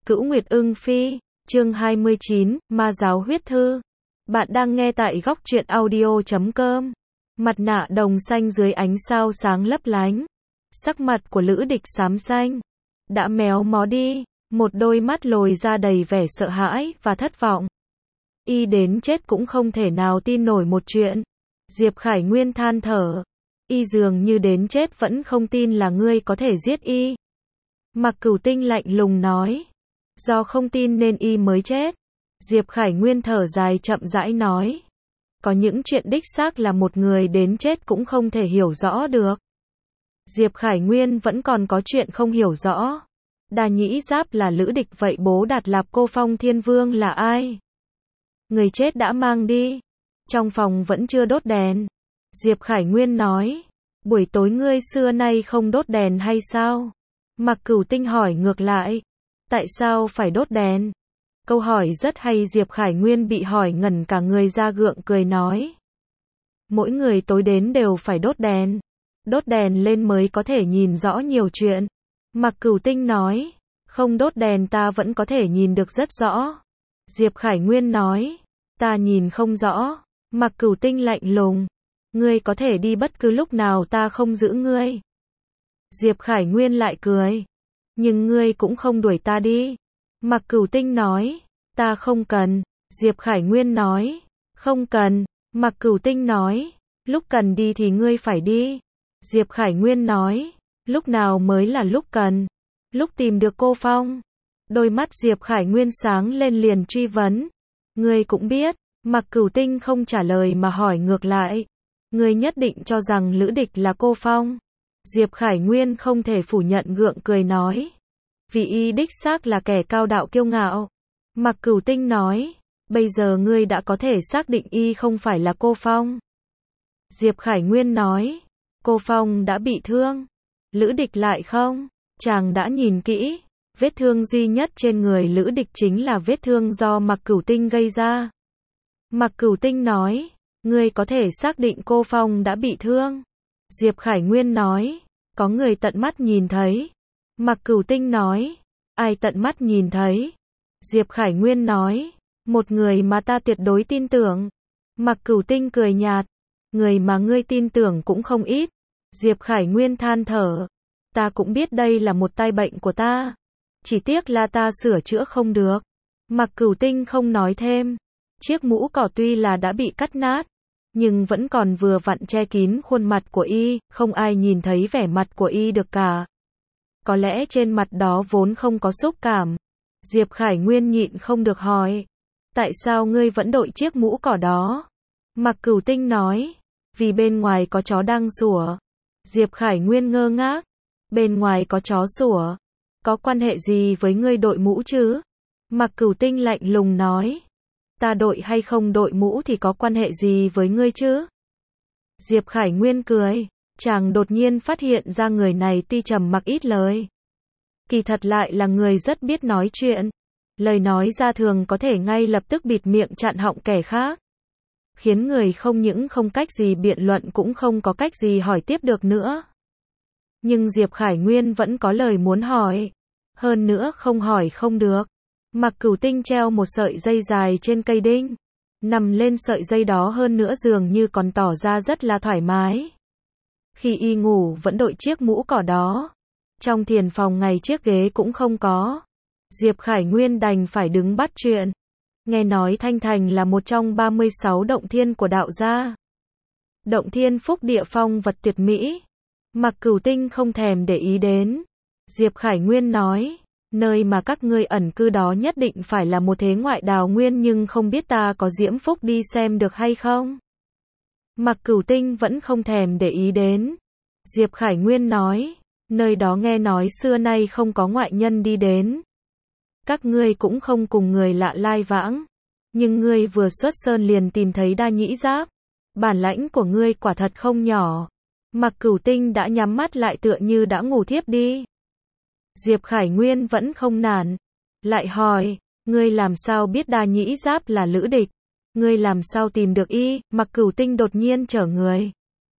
Cửu Nguyệt Ưng Phi, chương 29, Ma Giáo Huyết Thư. Bạn đang nghe tại góc truyện audio.com. Mặt nạ đồng xanh dưới ánh sao sáng lấp lánh. Sắc mặt của Lữ Địch xám xanh. Đã méo mó đi, một đôi mắt lồi ra đầy vẻ sợ hãi và thất vọng. Y đến chết cũng không thể nào tin nổi một chuyện. Diệp Khải Nguyên than thở. Y dường như đến chết vẫn không tin là ngươi có thể giết y. Mạc Cửu Tinh lạnh lùng nói. Do không tin nên y mới chết. Diệp Khải Nguyên thở dài chậm rãi nói. Có những chuyện đích xác là một người đến chết cũng không thể hiểu rõ được. Diệp Khải Nguyên vẫn còn có chuyện không hiểu rõ. Đa Nhĩ Giáp là Lữ Địch, vậy bố Đạt Lạp Cô Phong Thiên Vương là ai? Người chết đã mang đi. Trong phòng vẫn chưa đốt đèn. Diệp Khải Nguyên nói. Buổi tối ngươi xưa nay không đốt đèn hay sao? Mạc Cửu Tinh hỏi ngược lại. Tại sao phải đốt đèn? Câu hỏi rất hay. Diệp Khải Nguyên bị hỏi ngẩn cả người ra, gượng cười nói. Mỗi người tối đến đều phải đốt đèn. Đốt đèn lên mới có thể nhìn rõ nhiều chuyện. Mạc Cửu Tinh nói. Không đốt đèn ta vẫn có thể nhìn được rất rõ. Diệp Khải Nguyên nói. Ta nhìn không rõ. Mạc Cửu Tinh lạnh lùng. Ngươi có thể đi bất cứ lúc nào, ta không giữ ngươi. Diệp Khải Nguyên lại cười. Nhưng ngươi cũng không đuổi ta đi. Mạc Cửu Tinh nói. Ta không cần. Diệp Khải Nguyên nói. Không cần. Mạc Cửu Tinh nói. Lúc cần đi thì ngươi phải đi. Diệp Khải Nguyên nói. Lúc nào mới là lúc cần? Lúc tìm được cô Phong. Đôi mắt Diệp Khải Nguyên sáng lên liền truy vấn. Ngươi cũng biết. Mạc Cửu Tinh không trả lời mà hỏi ngược lại. Ngươi nhất định cho rằng Lữ Địch là cô Phong? Diệp Khải Nguyên không thể phủ nhận, gượng cười nói. Vì y đích xác là kẻ cao đạo kiêu ngạo. Mạc Cửu Tinh nói. Bây giờ ngươi đã có thể xác định y không phải là cô Phong. Diệp Khải Nguyên nói. Cô Phong đã bị thương. Lữ Địch lại không? Chàng đã nhìn kỹ. Vết thương duy nhất trên người Lữ Địch chính là vết thương do Mạc Cửu Tinh gây ra. Mạc Cửu Tinh nói. Ngươi có thể xác định cô Phong đã bị thương? Diệp Khải Nguyên nói. Có người tận mắt nhìn thấy. Mạc Cửu Tinh nói. Ai tận mắt nhìn thấy? Diệp Khải Nguyên nói. Một người mà ta tuyệt đối tin tưởng. Mạc Cửu Tinh cười nhạt. Người mà ngươi tin tưởng cũng không ít. Diệp Khải Nguyên than thở. Ta cũng biết đây là một tai bệnh của ta. Chỉ tiếc là ta sửa chữa không được. Mạc Cửu Tinh không nói thêm. Chiếc mũ cỏ tuy là đã bị cắt nát, nhưng vẫn còn vừa vặn che kín khuôn mặt của y, không ai nhìn thấy vẻ mặt của y được cả. Có lẽ trên mặt đó vốn không có xúc cảm. Diệp Khải Nguyên nhịn không được hỏi. Tại sao ngươi vẫn đội chiếc mũ cỏ đó? Mạc Cửu Tinh nói. Vì bên ngoài có chó đang sủa. Diệp Khải Nguyên ngơ ngác. Bên ngoài có chó sủa. Có quan hệ gì với ngươi đội mũ chứ? Mạc Cửu Tinh lạnh lùng nói. Ta đội hay không đội mũ thì có quan hệ gì với ngươi chứ? Diệp Khải Nguyên cười. Chàng đột nhiên phát hiện ra người này tuy trầm mặc ít lời, kỳ thật lại là người rất biết nói chuyện. Lời nói ra thường có thể ngay lập tức bịt miệng chặn họng kẻ khác, khiến người không những không cách gì biện luận cũng không có cách gì hỏi tiếp được nữa. Nhưng Diệp Khải Nguyên vẫn có lời muốn hỏi. Hơn nữa không hỏi không được. Mạc Cửu Tinh treo một sợi dây dài trên cây đinh. Nằm lên sợi dây đó, hơn nữa dường như còn tỏ ra rất là thoải mái. Khi y ngủ vẫn đội chiếc mũ cỏ đó. Trong thiền phòng ngày chiếc ghế cũng không có. Diệp Khải Nguyên đành phải đứng bắt chuyện. Nghe nói Thanh Thành là một trong 36 động thiên của đạo gia. Động thiên phúc địa phong vật tuyệt mỹ. Mạc Cửu Tinh không thèm để ý đến. Diệp Khải Nguyên nói. Nơi mà các ngươi ẩn cư đó nhất định phải là một thế ngoại đào nguyên, nhưng không biết ta có diễm phúc đi xem được hay không? Mạc Cửu Tinh vẫn không thèm để ý đến. Diệp Khải Nguyên nói. Nơi đó nghe nói xưa nay không có ngoại nhân đi đến. Các ngươi cũng không cùng người lạ lai vãng. Nhưng ngươi vừa xuất sơn liền tìm thấy Đa Nhĩ Giáp. Bản lãnh của ngươi quả thật không nhỏ. Mạc Cửu Tinh đã nhắm mắt lại tựa như đã ngủ thiếp đi. Diệp Khải Nguyên vẫn không nản. Lại hỏi. Ngươi làm sao biết Đa Nhĩ Giáp là Lữ Địch? Ngươi làm sao tìm được y? Mạc Cửu Tinh đột nhiên trở người.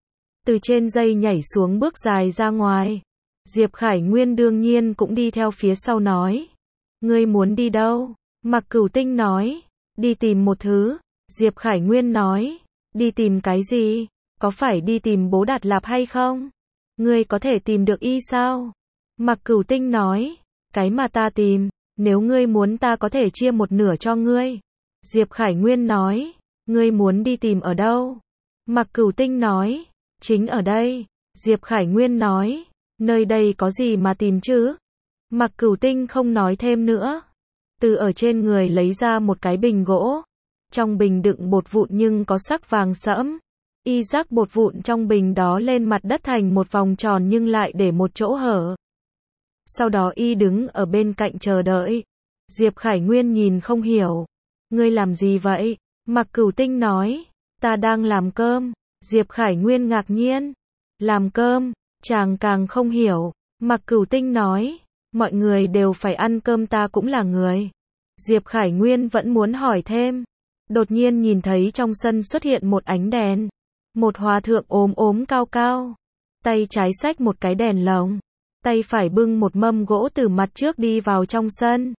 Từ trên dây nhảy xuống, bước dài ra ngoài. Diệp Khải Nguyên đương nhiên cũng đi theo phía sau nói. Ngươi muốn đi đâu? Mạc Cửu Tinh nói. Đi tìm một thứ. Diệp Khải Nguyên nói. Đi tìm cái gì? Có phải đi tìm bố Đạt Lạp hay không? Ngươi có thể tìm được y sao? Mạc Cửu Tinh nói. Cái mà ta tìm, nếu ngươi muốn ta có thể chia một nửa cho ngươi. Diệp Khải Nguyên nói. Ngươi muốn đi tìm ở đâu? Mạc Cửu Tinh nói. Chính ở đây. Diệp Khải Nguyên nói. Nơi đây có gì mà tìm chứ? Mạc Cửu Tinh không nói thêm nữa. Từ ở trên người lấy ra một cái bình gỗ. Trong bình đựng bột vụn nhưng có sắc vàng sẫm. Y rắc bột vụn trong bình đó lên mặt đất thành một vòng tròn nhưng lại để một chỗ hở. Sau đó y đứng ở bên cạnh chờ đợi. Diệp Khải Nguyên nhìn không hiểu. Ngươi làm gì vậy? Mạc Cửu Tinh nói. Ta đang làm cơm. Diệp Khải Nguyên ngạc nhiên. Làm cơm? Chàng càng không hiểu. Mạc Cửu Tinh nói. Mọi người đều phải ăn cơm, ta cũng là người. Diệp Khải Nguyên vẫn muốn hỏi thêm. Đột nhiên nhìn thấy trong sân xuất hiện một ánh đèn. Một hòa thượng ốm ốm cao cao. Tay trái xách một cái đèn lồng. Tay phải bưng một mâm gỗ từ mặt trước đi vào trong sân.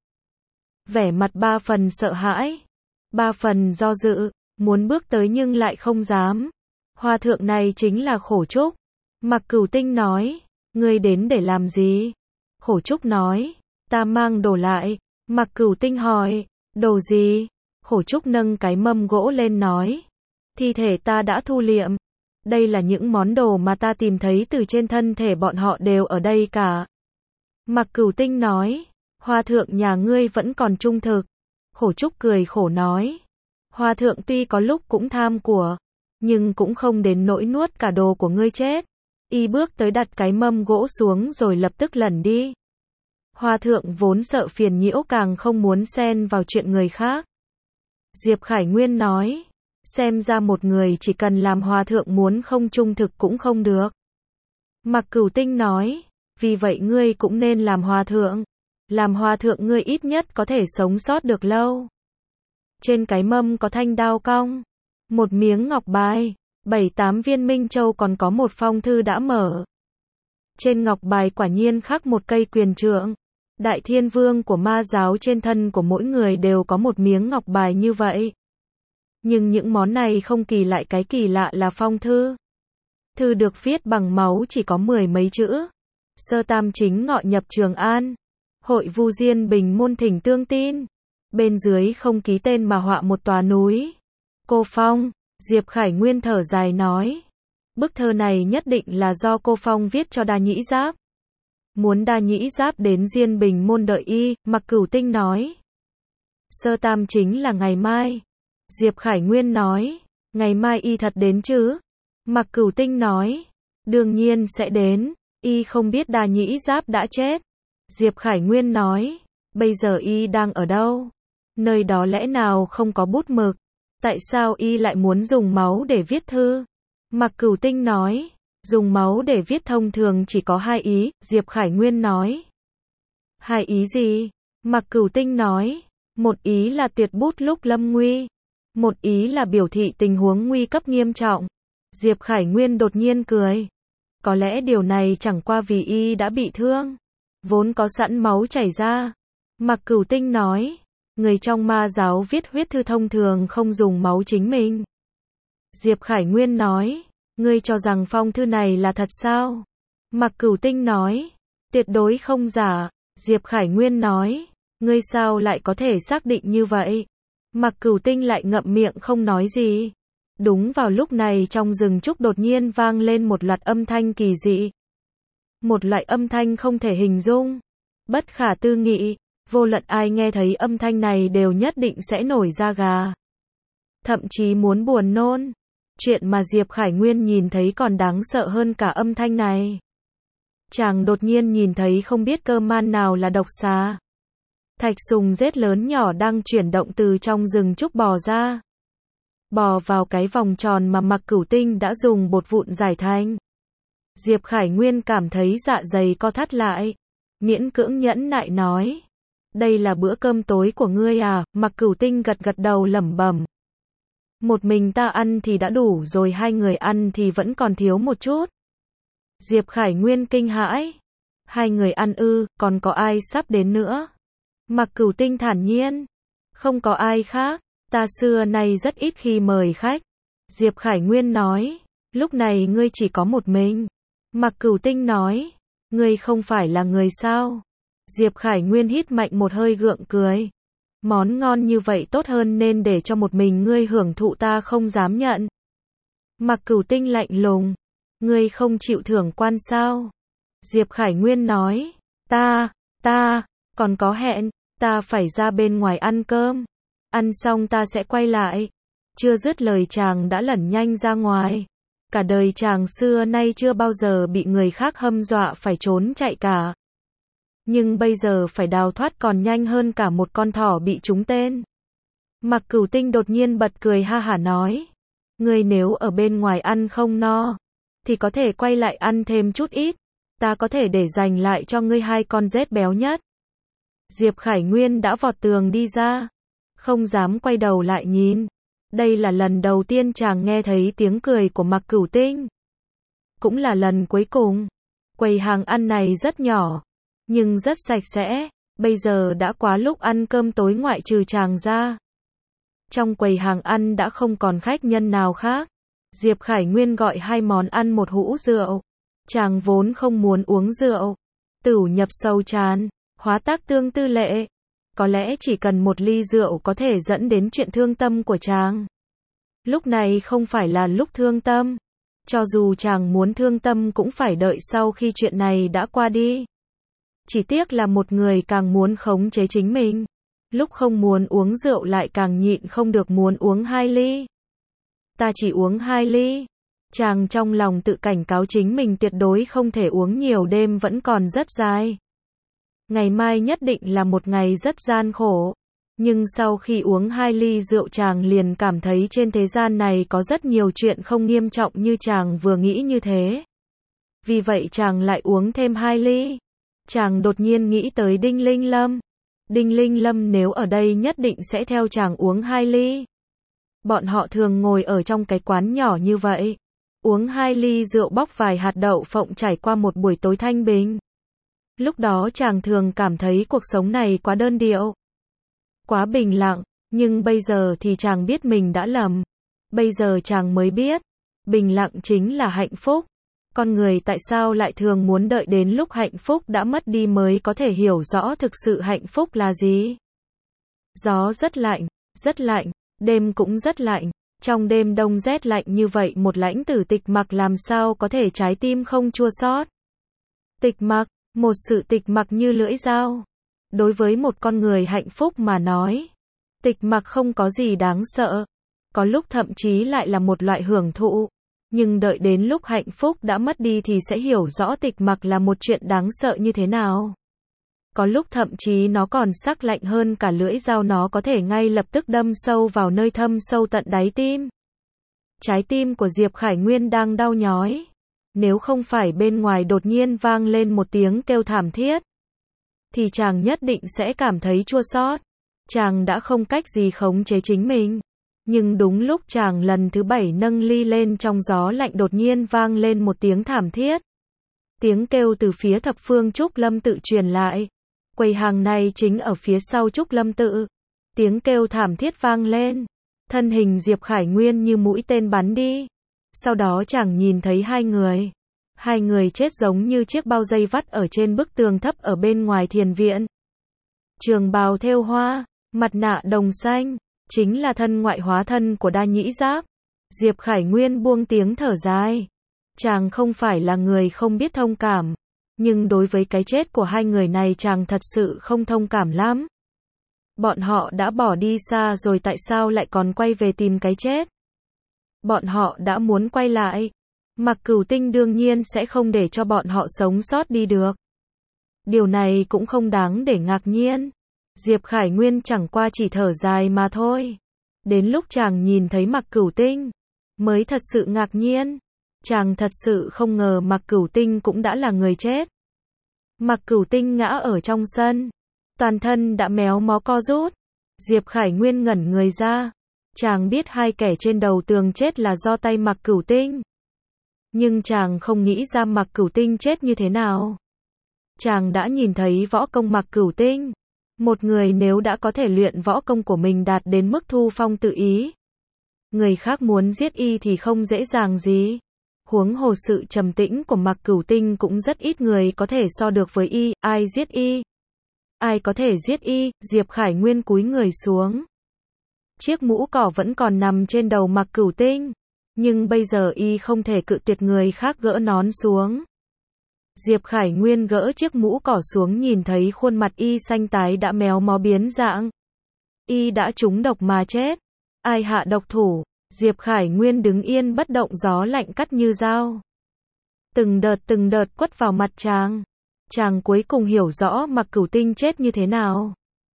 Vẻ mặt 3 phần sợ hãi. 3 phần do dự. Muốn bước tới nhưng lại không dám. Hòa thượng này chính là Khổ Trúc. Mạc Cửu Tinh nói. Ngươi đến để làm gì? Khổ Trúc nói. Ta mang đồ lại. Mạc Cửu Tinh hỏi. Đồ gì? Khổ Trúc nâng cái mâm gỗ lên nói. Thi thể ta đã thu liệm. Đây là những món đồ mà ta tìm thấy từ trên thân thể bọn họ đều ở đây cả. Mạc Cửu Tinh nói. Hòa thượng nhà ngươi vẫn còn trung thực. Khổ Trúc cười khổ nói. Hòa thượng tuy có lúc cũng tham của, nhưng cũng không đến nỗi nuốt cả đồ của ngươi chết. Y bước tới đặt cái mâm gỗ xuống rồi lập tức lẩn đi. Hòa thượng vốn sợ phiền nhiễu càng không muốn xen vào chuyện người khác. Diệp Khải Nguyên nói. Xem ra một người chỉ cần làm hòa thượng muốn không trung thực cũng không được. Mạc Cửu Tinh nói. Vì vậy ngươi cũng nên làm hòa thượng. Làm hòa thượng ngươi ít nhất có thể sống sót được lâu. Trên cái mâm có thanh đao cong. Một miếng ngọc bài. 7-8 viên minh châu còn có một phong thư đã mở. Trên ngọc bài quả nhiên khắc một cây quyền trượng. Đại thiên vương của ma giáo, trên thân của mỗi người đều có một miếng ngọc bài như vậy. Nhưng những món này không kỳ lại, cái kỳ lạ là phong thư. Thư được viết bằng máu chỉ có 10 mấy chữ. Sơ tam chính ngọ nhập Trường An. Hội Vu Diên Bình môn thỉnh tương tin. Bên dưới không ký tên mà họa một tòa núi. Cô Phong. Diệp Khải Nguyên thở dài nói. Bức thơ này nhất định là do cô Phong viết cho Đa Nhĩ Giáp. Muốn Đa Nhĩ Giáp đến Diên Bình môn đợi y, Mạc Cửu Tinh nói. Sơ tam chính là ngày mai. Diệp Khải Nguyên nói. Ngày mai y thật đến chứ? Mạc Cửu Tinh nói. Đương nhiên sẽ đến. Y không biết Đa Nhĩ Giáp đã chết. Diệp Khải Nguyên nói. Bây giờ y đang ở đâu? Nơi đó lẽ nào không có bút mực? Tại sao y lại muốn dùng máu để viết thư? Mạc Cửu Tinh nói. Dùng máu để viết thông thường chỉ có 2 ý, Diệp Khải Nguyên nói. 2 ý gì? Mạc Cửu Tinh nói. Một ý là tuyệt bút lúc lâm nguy. Một ý là biểu thị tình huống nguy cấp nghiêm trọng. Diệp Khải Nguyên đột nhiên cười. Có lẽ điều này chẳng qua vì y đã bị thương. Vốn có sẵn máu chảy ra. Mạc Cửu Tinh nói. Người trong ma giáo viết huyết thư thông thường không dùng máu chính mình. Diệp Khải Nguyên nói. Ngươi cho rằng phong thư này là thật sao? Mạc Cửu Tinh nói. Tuyệt đối không giả. Diệp Khải Nguyên nói. Ngươi sao lại có thể xác định như vậy? Mạc Cửu Tinh lại ngậm miệng không nói gì. Đúng vào lúc này trong rừng trúc đột nhiên vang lên một loạt âm thanh kỳ dị. Một loại âm thanh không thể hình dung. Bất khả tư nghị. Vô luận ai nghe thấy âm thanh này đều nhất định sẽ nổi da gà. Thậm chí muốn buồn nôn. Chuyện mà Diệp Khải Nguyên nhìn thấy còn đáng sợ hơn cả âm thanh này. Chàng đột nhiên nhìn thấy không biết cơ man nào là độc xà. Thạch sùng rết lớn nhỏ đang chuyển động từ trong rừng trúc bò ra. Bò vào cái vòng tròn mà Mạc Cửu Tinh đã dùng bột vụn giải thành. Diệp Khải Nguyên cảm thấy dạ dày co thắt lại. Miễn cưỡng nhẫn nại nói. Đây là bữa cơm tối của ngươi à? Mạc Cửu Tinh gật gật đầu lẩm bẩm. Một mình ta ăn thì đã đủ rồi, 2 người ăn thì vẫn còn thiếu một chút. Diệp Khải Nguyên kinh hãi. 2 người ăn ư, còn có ai sắp đến nữa? Mặc Cửu Tinh thản nhiên. Không có ai khác, ta xưa nay rất ít khi mời khách. Diệp Khải Nguyên nói. Lúc này ngươi chỉ có một mình. Mặc Cửu Tinh nói. Ngươi không phải là người sao? Diệp Khải Nguyên hít mạnh một hơi gượng cười. Món ngon như vậy tốt hơn nên để cho một mình ngươi hưởng thụ, ta không dám nhận. Mặc Cửu Tinh lạnh lùng. Ngươi không chịu thưởng quan sao? Diệp Khải Nguyên nói. Ta, còn có hẹn, ta phải ra bên ngoài ăn cơm. Ăn xong ta sẽ quay lại. Chưa dứt lời chàng đã lẩn nhanh ra ngoài. Cả đời chàng xưa nay chưa bao giờ bị người khác hâm dọa phải trốn chạy cả. Nhưng bây giờ phải đào thoát còn nhanh hơn cả một con thỏ bị trúng tên. Mặc Cửu Tinh đột nhiên bật cười ha hả nói. Ngươi nếu ở bên ngoài ăn không no, thì có thể quay lại ăn thêm chút ít. Ta có thể để dành lại cho ngươi 2 con rết béo nhất. Diệp Khải Nguyên đã vọt tường đi ra. Không dám quay đầu lại nhìn. Đây là lần đầu tiên chàng nghe thấy tiếng cười của Mặc Cửu Tinh. Cũng là lần cuối cùng. Quầy hàng ăn này rất nhỏ, nhưng rất sạch sẽ. Bây giờ đã quá lúc ăn cơm tối ngoại trừ chàng ra. Trong quầy hàng ăn đã không còn khách nhân nào khác. Diệp Khải Nguyên gọi 2 món ăn một hũ rượu. Chàng vốn không muốn uống rượu. Tửu nhập sâu tràn, hóa tác tương tư lệ. Có lẽ chỉ cần một ly rượu có thể dẫn đến chuyện thương tâm của chàng. Lúc này không phải là lúc thương tâm. Cho dù chàng muốn thương tâm cũng phải đợi sau khi chuyện này đã qua đi. Chỉ tiếc là một người càng muốn khống chế chính mình. Lúc không muốn uống rượu lại càng nhịn không được muốn uống 2 ly. Ta chỉ uống 2 ly. Chàng trong lòng tự cảnh cáo chính mình tuyệt đối không thể uống nhiều, đêm vẫn còn rất dài. Ngày mai nhất định là một ngày rất gian khổ. Nhưng sau khi uống 2 ly rượu chàng liền cảm thấy trên thế gian này có rất nhiều chuyện không nghiêm trọng như chàng vừa nghĩ như thế. Vì vậy chàng lại uống thêm 2 ly. Chàng đột nhiên nghĩ tới Đinh Linh Lâm. Đinh Linh Lâm nếu ở đây nhất định sẽ theo chàng uống 2 ly. Bọn họ thường ngồi ở trong cái quán nhỏ như vậy. Uống 2 ly rượu bóc vài hạt đậu phộng trải qua một buổi tối thanh bình. Lúc đó chàng thường cảm thấy cuộc sống này quá đơn điệu, quá bình lặng, nhưng bây giờ thì chàng biết mình đã lầm. Bây giờ chàng mới biết, bình lặng chính là hạnh phúc. Con người tại sao lại thường muốn đợi đến lúc hạnh phúc đã mất đi mới có thể hiểu rõ thực sự hạnh phúc là gì. Gió rất lạnh, đêm cũng rất lạnh. Trong đêm đông rét lạnh như vậy một lãnh tử tịch mặc làm sao có thể trái tim không chua xót. Tịch mặc, một sự tịch mặc như lưỡi dao. Đối với một con người hạnh phúc mà nói, tịch mặc không có gì đáng sợ. Có lúc thậm chí lại là một loại hưởng thụ. Nhưng đợi đến lúc hạnh phúc đã mất đi thì sẽ hiểu rõ tịch mặc là một chuyện đáng sợ như thế nào. Có lúc thậm chí nó còn sắc lạnh hơn cả lưỡi dao, nó có thể ngay lập tức đâm sâu vào nơi thâm sâu tận đáy tim. Trái tim của Diệp Khải Nguyên đang đau nhói. Nếu không phải bên ngoài đột nhiên vang lên một tiếng kêu thảm thiết, thì chàng nhất định sẽ cảm thấy chua xót. Chàng đã không cách gì khống chế chính mình. Nhưng đúng lúc chàng lần thứ 7 nâng ly lên trong gió lạnh đột nhiên vang lên một tiếng thảm thiết. Tiếng kêu từ phía thập phương Trúc Lâm tự truyền lại. Quầy hàng này chính ở phía sau Trúc Lâm tự. Tiếng kêu thảm thiết vang lên. Thân hình Diệp Khải Nguyên như mũi tên bắn đi. Sau đó chàng nhìn thấy 2 người. 2 người chết giống như chiếc bao dây vắt ở trên bức tường thấp ở bên ngoài thiền viện. Trường bào thêu hoa, mặt nạ đồng xanh, chính là thân ngoại hóa thân của Đa Nhĩ Giáp. Diệp Khải Nguyên buông tiếng thở dài. Chàng không phải là người không biết thông cảm, nhưng đối với cái chết của 2 người này chàng thật sự không thông cảm lắm. Bọn họ đã bỏ đi xa rồi tại sao lại còn quay về tìm cái chết? Bọn họ đã muốn quay lại. Mặc Cửu Tinh đương nhiên sẽ không để cho bọn họ sống sót đi được. Điều này cũng không đáng để ngạc nhiên. Diệp Khải Nguyên chẳng qua chỉ thở dài mà thôi. Đến lúc chàng nhìn thấy Mặc Cửu Tinh, mới thật sự ngạc nhiên. Chàng thật sự không ngờ Mặc Cửu Tinh cũng đã là người chết. Mặc Cửu Tinh ngã ở trong sân, toàn thân đã méo mó co rút. Diệp Khải Nguyên ngẩn người ra. Chàng biết 2 kẻ trên đầu tường chết là do tay Mặc Cửu Tinh. Nhưng chàng không nghĩ ra Mặc Cửu Tinh chết như thế nào. Chàng đã nhìn thấy võ công Mặc Cửu Tinh, Một người nếu đã có thể luyện võ công của mình đạt đến mức thu phong tự ý, người khác muốn giết y thì không dễ dàng gì. Huống hồ sự trầm tĩnh của Mạc Cửu Tinh cũng rất ít người có thể so được với y, ai giết y? Ai có thể giết y? Diệp Khải Nguyên cúi người xuống. Chiếc mũ cỏ vẫn còn nằm trên đầu Mạc Cửu Tinh, nhưng bây giờ y không thể cự tuyệt người khác gỡ nón xuống. Diệp Khải Nguyên gỡ chiếc mũ cỏ xuống, nhìn thấy khuôn mặt y xanh tái đã méo mó biến dạng. Y đã trúng độc mà chết. Ai hạ độc thủ? Diệp Khải Nguyên đứng yên bất động, gió lạnh cắt như dao. Từng đợt quất vào mặt chàng. Chàng cuối cùng hiểu rõ Mạc Cửu Tinh chết như thế nào.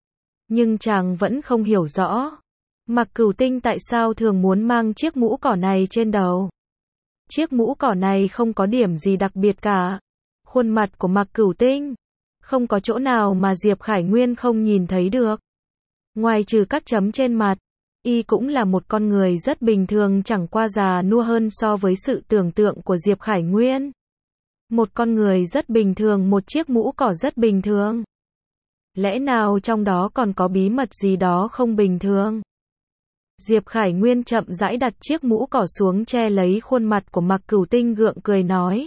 Nhưng chàng vẫn không hiểu rõ Mạc Cửu Tinh tại sao thường muốn mang chiếc mũ cỏ này trên đầu. Chiếc mũ cỏ này không có điểm gì đặc biệt cả. Khuôn mặt của Mạc Cửu Tinh không có chỗ nào mà Diệp Khải Nguyên không nhìn thấy được. Ngoài trừ các chấm trên mặt, y cũng là một con người rất bình thường, chẳng qua già nua hơn so với sự tưởng tượng của Diệp Khải Nguyên. Một con người rất bình thường, một chiếc mũ cỏ rất bình thường. Lẽ nào trong đó còn có bí mật gì đó không bình thường? Diệp Khải Nguyên chậm rãi đặt chiếc mũ cỏ xuống, che lấy khuôn mặt của Mạc Cửu Tinh, gượng cười nói.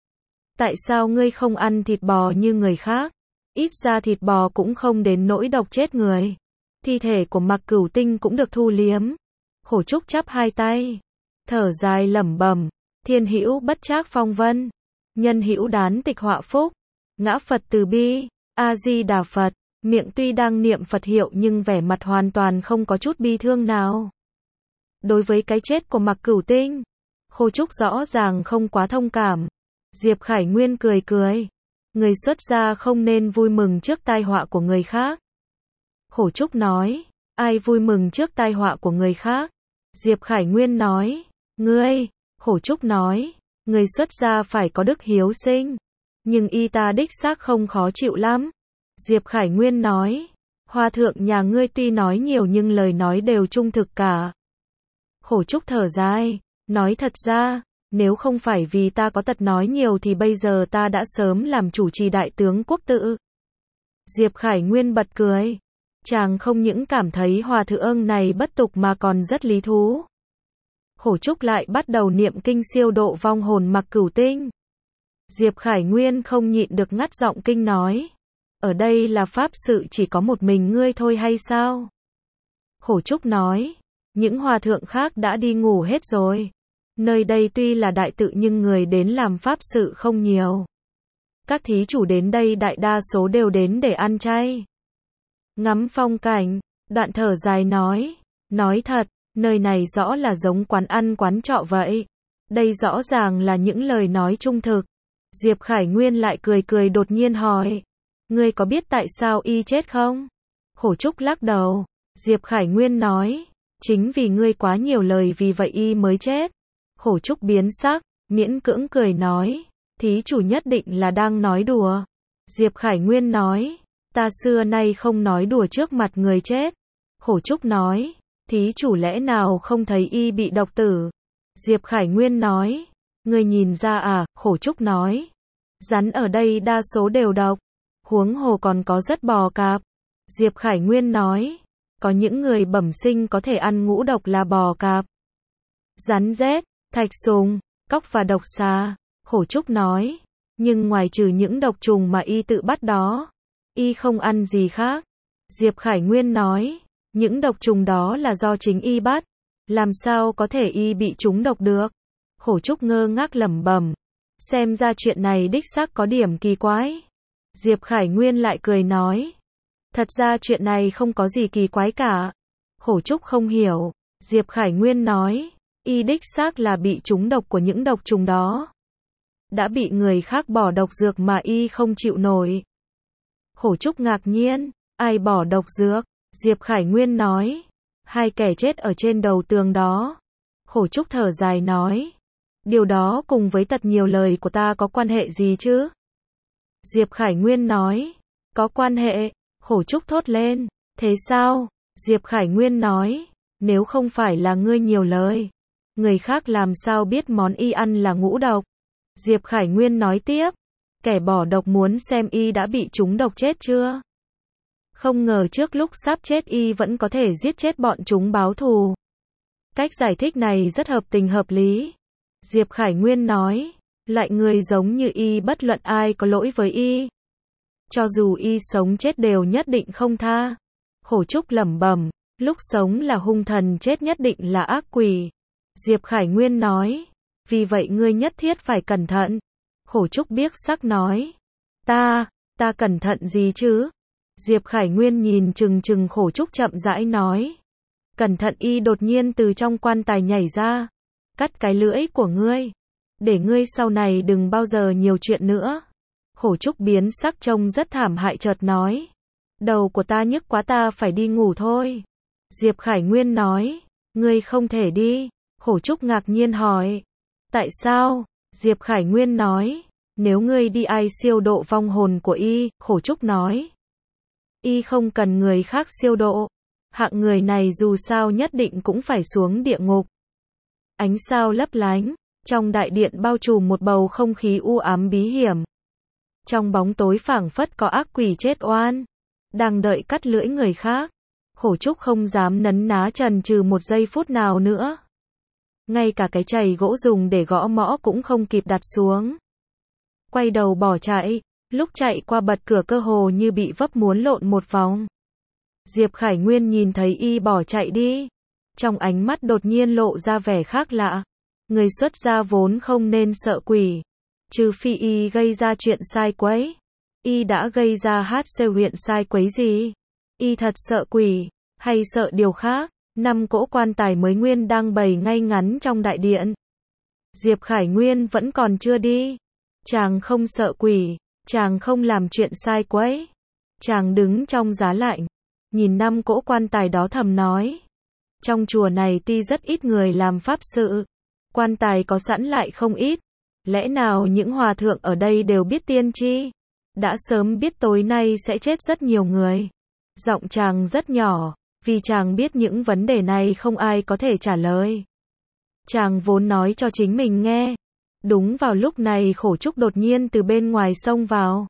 Tại sao ngươi không ăn thịt bò như người khác? Ít ra thịt bò cũng không đến nỗi độc chết người. Thi thể của Mạc Cửu Tinh cũng được thu liếm. Khổ Trúc chắp hai tay, thở dài lẩm bẩm, thiên hữu bất trác phong vân, nhân hữu đán tịch họa phúc, ngã Phật từ bi, A Di Đà Phật. Miệng tuy đang niệm Phật hiệu nhưng vẻ mặt hoàn toàn không có chút bi thương nào. Đối với cái chết của Mạc Cửu Tinh, Khổ Trúc rõ ràng không quá thông cảm. Diệp Khải Nguyên cười cười. Người xuất gia không nên vui mừng trước tai họa của người khác. Khổ Trúc nói. Ai vui mừng trước tai họa của người khác? Diệp Khải Nguyên nói. Ngươi. Khổ Trúc nói. Người xuất gia phải có đức hiếu sinh. Nhưng y ta đích xác không khó chịu lắm. Diệp Khải Nguyên nói. Hòa thượng nhà ngươi tuy nói nhiều nhưng lời nói đều trung thực cả. Khổ Trúc thở dài. Nói thật ra, nếu không phải vì ta có tật nói nhiều thì bây giờ ta đã sớm làm chủ trì đại tướng quốc tự. Diệp Khải Nguyên bật cười. Chàng không những cảm thấy hòa thượng này bất tục mà còn rất lý thú. Khổ Trúc lại bắt đầu niệm kinh siêu độ vong hồn Mạc Cửu Tinh. Diệp Khải Nguyên không nhịn được ngắt giọng kinh nói. Ở đây là pháp sự chỉ có một mình ngươi thôi hay sao? Khổ Trúc nói. Những hòa thượng khác đã đi ngủ hết rồi. Nơi đây tuy là đại tự nhưng người đến làm pháp sự không nhiều. Các thí chủ đến đây đại đa số đều đến để ăn chay, ngắm phong cảnh. Đoạn thở dài nói. Nói thật, nơi này rõ là giống quán ăn quán trọ vậy. Đây rõ ràng là những lời nói trung thực. Diệp Khải Nguyên lại cười cười, đột nhiên hỏi. Ngươi có biết tại sao y chết không? Khổ Trúc lắc đầu. Diệp Khải Nguyên nói. Chính vì ngươi quá nhiều lời vì vậy y mới chết. Khổ Trúc biến sắc, miễn cưỡng cười nói. Thí chủ nhất định là đang nói đùa. Diệp Khải Nguyên nói. Ta xưa nay không nói đùa trước mặt người chết. Khổ Trúc nói. Thí chủ lẽ nào không thấy y bị độc tử? Diệp Khải Nguyên nói. Ngươi nhìn ra à? Khổ Trúc nói. Rắn ở đây đa số đều độc. Huống hồ còn có rất bò cạp. Diệp Khải Nguyên nói. Có những người bẩm sinh có thể ăn ngũ độc là bò cạp, rắn rết, thạch sùng, cóc và độc xà. Khổ Trúc nói. Nhưng ngoài trừ những độc trùng mà y tự bắt đó, y không ăn gì khác. Diệp Khải Nguyên nói. Những độc trùng đó là do chính y bắt. Làm sao có thể y bị trúng độc được? Khổ Trúc ngơ ngác lẩm bẩm. Xem ra chuyện này đích xác có điểm kỳ quái. Diệp Khải Nguyên lại cười nói. Thật ra chuyện này không có gì kỳ quái cả. Khổ Trúc không hiểu. Diệp Khải Nguyên nói. Y đích xác là bị trúng độc của những độc trùng đó. Đã bị người khác bỏ độc dược mà y không chịu nổi. Khổ Trúc ngạc nhiên. Ai bỏ độc dược? Diệp Khải Nguyên nói. Hai kẻ chết ở trên đầu tường đó. Khổ Trúc thở dài nói. Điều đó cùng với tật nhiều lời của ta có quan hệ gì chứ? Diệp Khải Nguyên nói. Có quan hệ. Khổ Trúc thốt lên. Thế sao? Diệp Khải Nguyên nói. Nếu không phải là ngươi nhiều lời, người khác làm sao biết món y ăn là ngũ độc? Diệp Khải Nguyên nói tiếp. Kẻ bỏ độc muốn xem y đã bị trúng độc chết chưa? Không ngờ trước lúc sắp chết y vẫn có thể giết chết bọn chúng báo thù. Cách giải thích này rất hợp tình hợp lý. Diệp Khải Nguyên nói, loại người giống như y bất luận ai có lỗi với y, cho dù y sống chết đều nhất định không tha. Khổ Trúc lẩm bẩm, lúc sống là hung thần, chết nhất định là ác quỷ. Diệp Khải Nguyên nói, vì vậy ngươi nhất thiết phải cẩn thận. Khổ Trúc biếc sắc nói, ta cẩn thận gì chứ? Diệp Khải Nguyên nhìn chừng Khổ Trúc chậm rãi nói, cẩn thận. Y đột nhiên từ trong quan tài nhảy ra, cắt cái lưỡi của ngươi, để ngươi sau này đừng bao giờ nhiều chuyện nữa. Khổ Trúc biến sắc trông rất thảm hại, chợt nói, đầu của ta nhức quá, ta phải đi ngủ thôi. Diệp Khải Nguyên nói, ngươi không thể đi. Khổ Trúc ngạc nhiên hỏi, tại sao? Diệp Khải Nguyên nói, nếu ngươi đi ai siêu độ vong hồn của y? Khổ Trúc nói, y không cần người khác siêu độ, hạng người này dù sao nhất định cũng phải xuống địa ngục. Ánh sao lấp lánh, trong đại điện bao trùm một bầu không khí u ám bí hiểm. Trong bóng tối phảng phất có ác quỷ chết oan, đang đợi cắt lưỡi người khác. Khổ Trúc không dám nấn ná chần chừ một giây phút nào nữa. Ngay cả cái chày gỗ dùng để gõ mõ cũng không kịp đặt xuống. Quay đầu bỏ chạy, lúc chạy qua bật cửa cơ hồ như bị vấp muốn lộn một vòng. Diệp Khải Nguyên nhìn thấy y bỏ chạy đi, trong ánh mắt đột nhiên lộ ra vẻ khác lạ. Người xuất gia vốn không nên sợ quỷ, trừ phi y gây ra chuyện sai quấy. Y đã gây ra huyện sai quấy gì? Y thật sợ quỷ, hay sợ điều khác? 5 cỗ quan tài mới nguyên đang bày ngay ngắn trong đại điện. Diệp Khải Nguyên vẫn còn chưa đi. Chàng không sợ quỷ, chàng không làm chuyện sai quấy. Chàng đứng trong giá lạnh, nhìn 5 cỗ quan tài đó thầm nói, trong chùa này tuy rất ít người làm pháp sự, quan tài có sẵn lại không ít. Lẽ nào những hòa thượng ở đây đều biết tiên tri? Đã sớm biết tối nay sẽ chết rất nhiều người. Giọng chàng rất nhỏ, vì chàng biết những vấn đề này không ai có thể trả lời. Chàng vốn nói cho chính mình nghe. Đúng vào lúc này Khổ Trúc đột nhiên từ bên ngoài xông vào.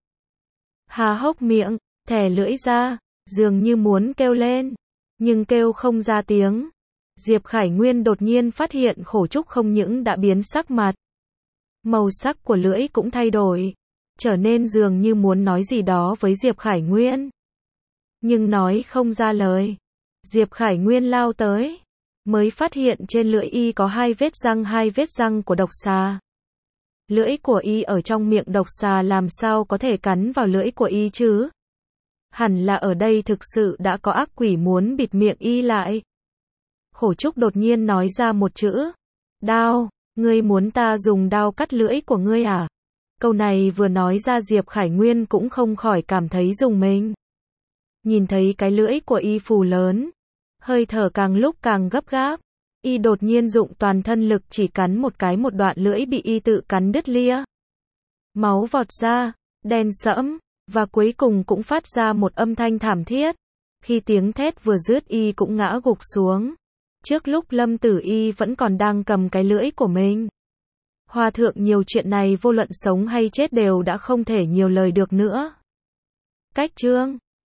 Há hốc miệng, thè lưỡi ra, dường như muốn kêu lên, nhưng kêu không ra tiếng. Diệp Khải Nguyên đột nhiên phát hiện Khổ Trúc không những đã biến sắc mặt, màu sắc của lưỡi cũng thay đổi, trở nên dường như muốn nói gì đó với Diệp Khải Nguyên, nhưng nói không ra lời. Diệp Khải Nguyên lao tới, mới phát hiện trên lưỡi y có 2 vết răng của độc xà. Lưỡi của y ở trong miệng độc xà, làm sao có thể cắn vào lưỡi của y chứ? Hẳn là ở đây thực sự đã có ác quỷ muốn bịt miệng y lại. Khổ Trúc đột nhiên nói ra một chữ, đao. Ngươi muốn ta dùng đao cắt lưỡi của ngươi à? Câu này vừa nói ra Diệp Khải Nguyên cũng không khỏi cảm thấy rùng mình. Nhìn thấy cái lưỡi của y phù lớn, hơi thở càng lúc càng gấp gáp, y đột nhiên dụng toàn thân lực chỉ cắn một cái, một đoạn lưỡi bị y tự cắn đứt lìa. Máu vọt ra, đen sẫm, và cuối cùng cũng phát ra một âm thanh thảm thiết. Khi tiếng thét vừa dứt y cũng ngã gục xuống. Trước lúc lâm tử y vẫn còn đang cầm cái lưỡi của mình. Hòa thượng nhiều chuyện này vô luận sống hay chết đều đã không thể nhiều lời được nữa. Cách chương